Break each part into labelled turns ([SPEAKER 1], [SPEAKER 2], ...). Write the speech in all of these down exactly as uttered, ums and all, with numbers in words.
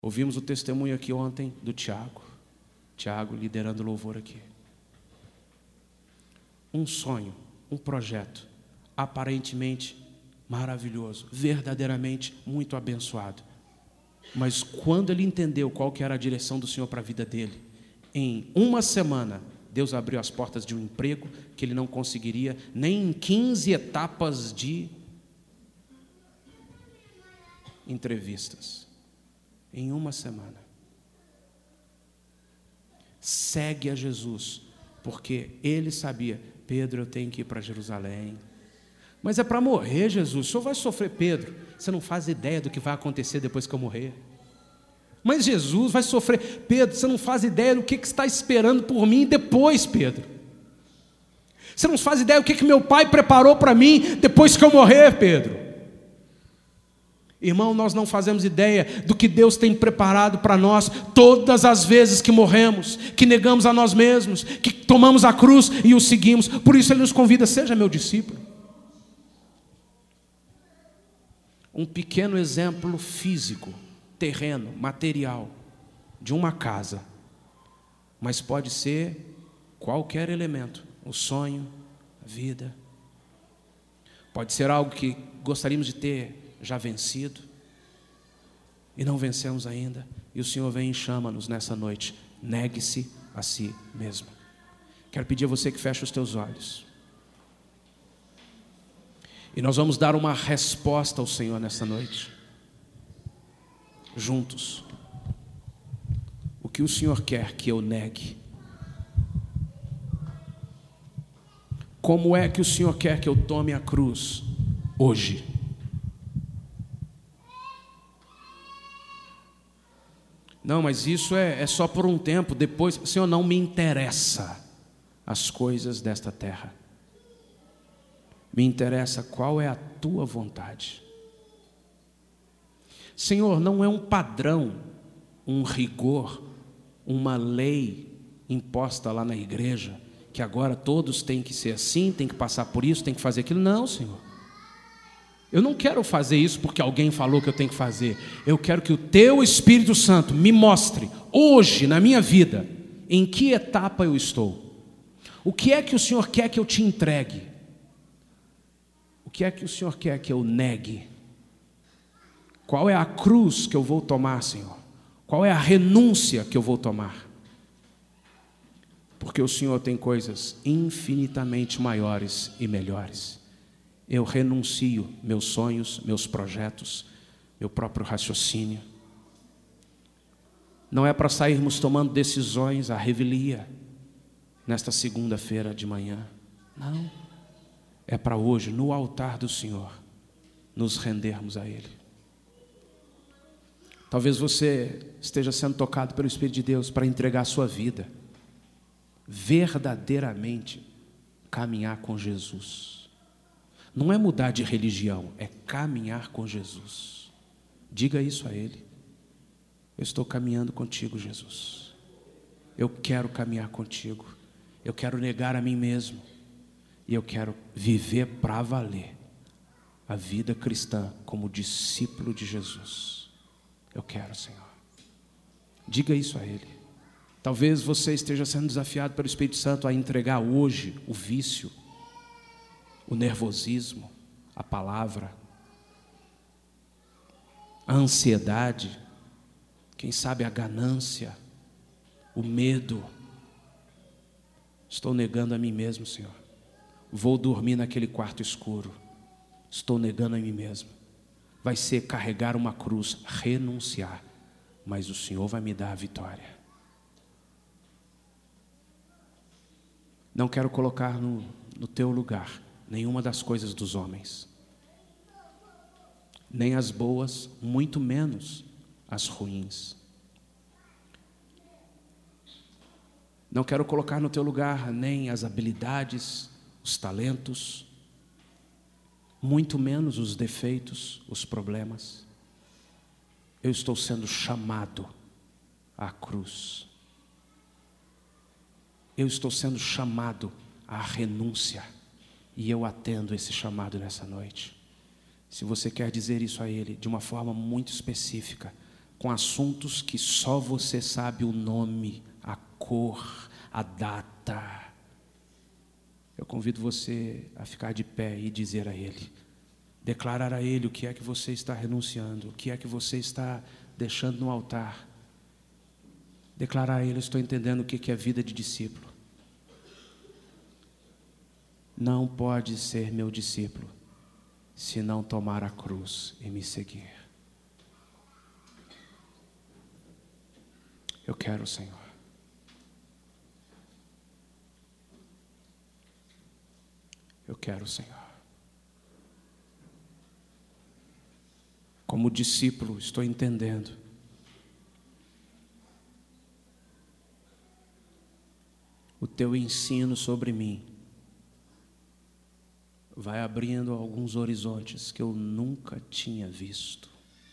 [SPEAKER 1] Ouvimos o testemunho aqui ontem do Tiago. Tiago liderando o louvor aqui. Um sonho, um projeto, aparentemente maravilhoso, verdadeiramente muito abençoado. Mas quando ele entendeu qual que era a direção do Senhor para a vida dele, em uma semana, Deus abriu as portas de um emprego que ele não conseguiria nem em quinze etapas de entrevistas. Em uma semana. Segue a Jesus, porque ele sabia, Pedro, eu tenho que ir para Jerusalém. Mas é para morrer, Jesus, o senhor vai sofrer, Pedro. Você não faz ideia do que vai acontecer depois que eu morrer. Mas Jesus vai sofrer, Pedro, você não faz ideia do que está esperando por mim depois, Pedro. Você não faz ideia do que meu pai preparou para mim depois que eu morrer, Pedro. Irmão, nós não fazemos ideia do que Deus tem preparado para nós todas as vezes que morremos, que negamos a nós mesmos, que tomamos a cruz e o seguimos. Por isso Ele nos convida, seja meu discípulo. Um pequeno exemplo físico, terreno, material, de uma casa, mas pode ser qualquer elemento, o sonho, a vida. Pode ser algo que gostaríamos de ter já vencido, e não vencemos ainda, e o Senhor vem e chama-nos nessa noite, negue-se a si mesmo. Quero pedir a você que feche os teus olhos, e nós vamos dar uma resposta ao Senhor nessa noite, juntos. O que o Senhor quer que eu negue? Como é que o Senhor quer que eu tome a cruz hoje? Não, mas isso é, é só por um tempo, depois, Senhor, não me interessa as coisas desta terra. Me interessa qual é a tua vontade. Senhor, não é um padrão, um rigor, uma lei imposta lá na igreja, que agora todos têm que ser assim, têm que passar por isso, têm que fazer aquilo. Não, Senhor. Eu não quero fazer isso porque alguém falou que eu tenho que fazer. Eu quero que o Teu Espírito Santo me mostre, hoje, na minha vida, em que etapa eu estou. O que é que o Senhor quer que eu te entregue? O que é que o Senhor quer que eu negue? Qual é a cruz que eu vou tomar, Senhor? Qual é a renúncia que eu vou tomar? Porque o Senhor tem coisas infinitamente maiores e melhores. Eu renuncio meus sonhos, meus projetos, meu próprio raciocínio. Não é para sairmos tomando decisões à revelia nesta segunda-feira de manhã. Não. É para hoje, no altar do Senhor, nos rendermos a Ele. Talvez você esteja sendo tocado pelo Espírito de Deus para entregar a sua vida, verdadeiramente caminhar com Jesus. Não é mudar de religião, é caminhar com Jesus. Diga isso a Ele. Eu estou caminhando contigo, Jesus. Eu quero caminhar contigo. Eu quero negar a mim mesmo. E eu quero viver para valer a vida cristã como discípulo de Jesus. Eu quero, Senhor. Diga isso a Ele. Talvez você esteja sendo desafiado pelo Espírito Santo a entregar hoje o vício, o nervosismo, a palavra, a ansiedade, quem sabe a ganância, o medo. Estou negando a mim mesmo, Senhor. Vou dormir naquele quarto escuro. Estou negando a mim mesmo. Vai ser carregar uma cruz, renunciar, mas o Senhor vai me dar a vitória. Não quero colocar no, no teu lugar nenhuma das coisas dos homens, nem as boas, muito menos as ruins. Não quero colocar no teu lugar nem as habilidades, os talentos, muito menos os defeitos, os problemas. Eu estou sendo chamado à cruz. Eu estou sendo chamado à renúncia. E eu atendo esse chamado nessa noite. Se você quer dizer isso a Ele de uma forma muito específica, com assuntos que só você sabe o nome, a cor, a data. Eu convido você a ficar de pé e dizer a Ele, declarar a Ele o que é que você está renunciando, o que é que você está deixando no altar. Declarar a Ele, estou entendendo o que é vida de discípulo. Não pode ser meu discípulo se não tomar a cruz e me seguir. Eu quero, Senhor. Eu quero, Senhor. Como discípulo, estou entendendo. O teu ensino sobre mim vai abrindo alguns horizontes que eu nunca tinha visto.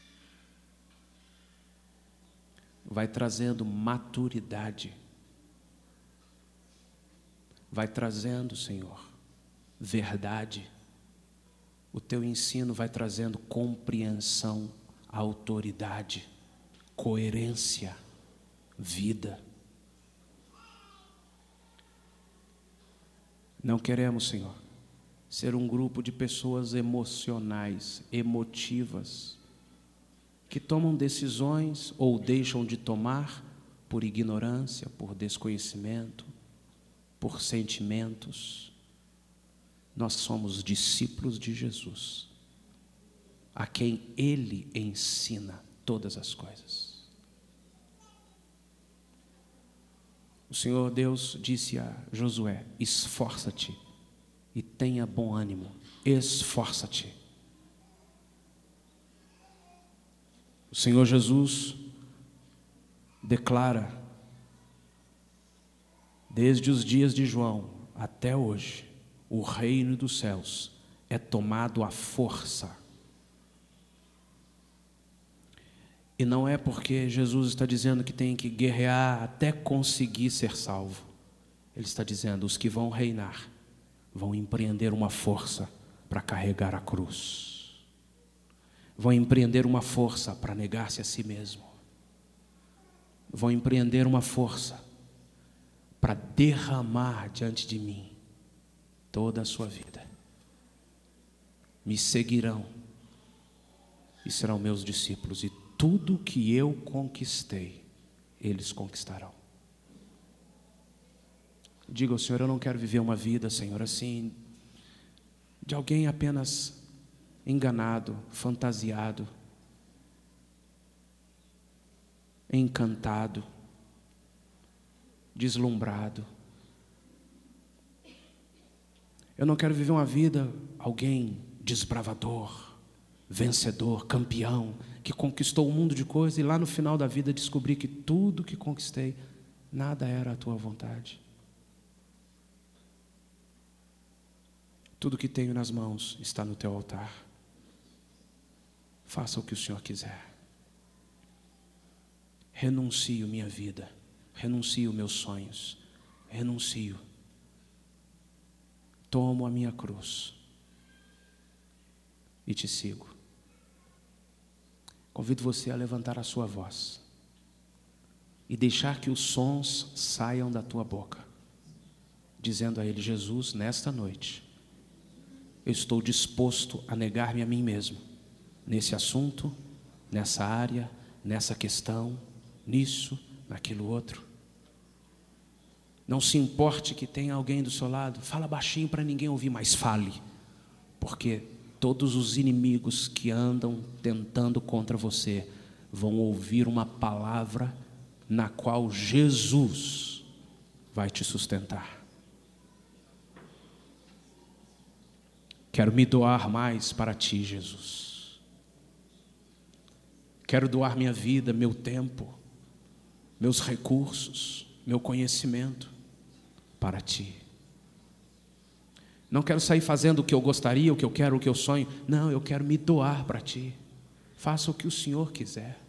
[SPEAKER 1] Vai trazendo maturidade. Vai trazendo, Senhor, verdade. O teu ensino vai trazendo compreensão, autoridade, coerência, vida. Não queremos, Senhor, ser um grupo de pessoas emocionais, emotivas, que tomam decisões ou deixam de tomar por ignorância, por desconhecimento, por sentimentos. Nós somos discípulos de Jesus, a quem Ele ensina todas as coisas. O Senhor Deus disse a Josué: esforça-te e tenha bom ânimo, esforça-te. O Senhor Jesus declara, desde os dias de João até hoje, o reino dos céus é tomado à força. E não é porque Jesus está dizendo que tem que guerrear até conseguir ser salvo. Ele está dizendo, os que vão reinar vão empreender uma força para carregar a cruz. Vão empreender uma força para negar-se a si mesmo. Vão empreender uma força para derramar diante de mim toda a sua vida. Me seguirão e serão meus discípulos, e tudo que eu conquistei, eles conquistarão. Diga ao Senhor, eu não quero viver uma vida, Senhor, assim, de alguém apenas enganado, fantasiado, encantado, deslumbrado. Eu não quero viver uma vida, alguém desbravador, vencedor, campeão, que conquistou um mundo de coisas e lá no final da vida descobri que tudo que conquistei, nada era a tua vontade. Tudo que tenho nas mãos está no teu altar. Faça o que o Senhor quiser. Renuncio minha vida, renuncio meus sonhos, renuncio. Tomo a minha cruz e te sigo. Convido você a levantar a sua voz e deixar que os sons saiam da tua boca, dizendo a Ele: Jesus, nesta noite, eu estou disposto a negar-me a mim mesmo, nesse assunto, nessa área, nessa questão, nisso, naquilo outro. Não se importe que tenha alguém do seu lado, fala baixinho para ninguém ouvir, mas fale, porque todos os inimigos que andam tentando contra você vão ouvir uma palavra na qual Jesus vai te sustentar. Quero me doar mais para ti, Jesus. Quero doar minha vida, meu tempo, meus recursos, meu conhecimento para ti. Não quero sair fazendo o que eu gostaria, o que eu quero, o que eu sonho. Não, eu quero me doar para ti. Faça o que o Senhor quiser.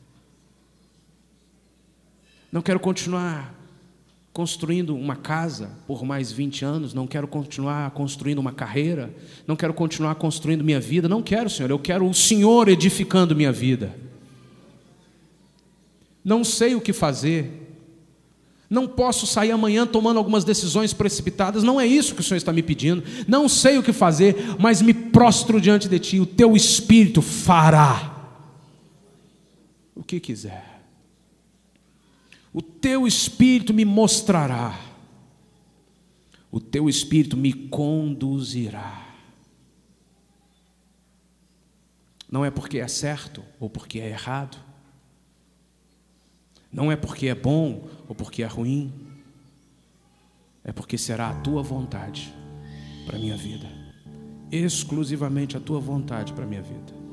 [SPEAKER 1] Não quero continuar construindo uma casa por mais vinte anos. Não quero continuar construindo uma carreira. Não quero continuar construindo minha vida. Não quero, Senhor. Eu quero o Senhor edificando minha vida. não sei o que fazer, não posso sair amanhã tomando algumas decisões precipitadas, não é isso que o Senhor está me pedindo, não sei o que fazer, mas me prostro diante de Ti, o Teu Espírito fará o que quiser, o Teu Espírito me mostrará, o Teu Espírito me conduzirá. Não é porque é certo ou porque é errado, não é porque é bom ou porque é ruim, é porque será a Tua vontade para a minha vida, exclusivamente a Tua vontade para a minha vida.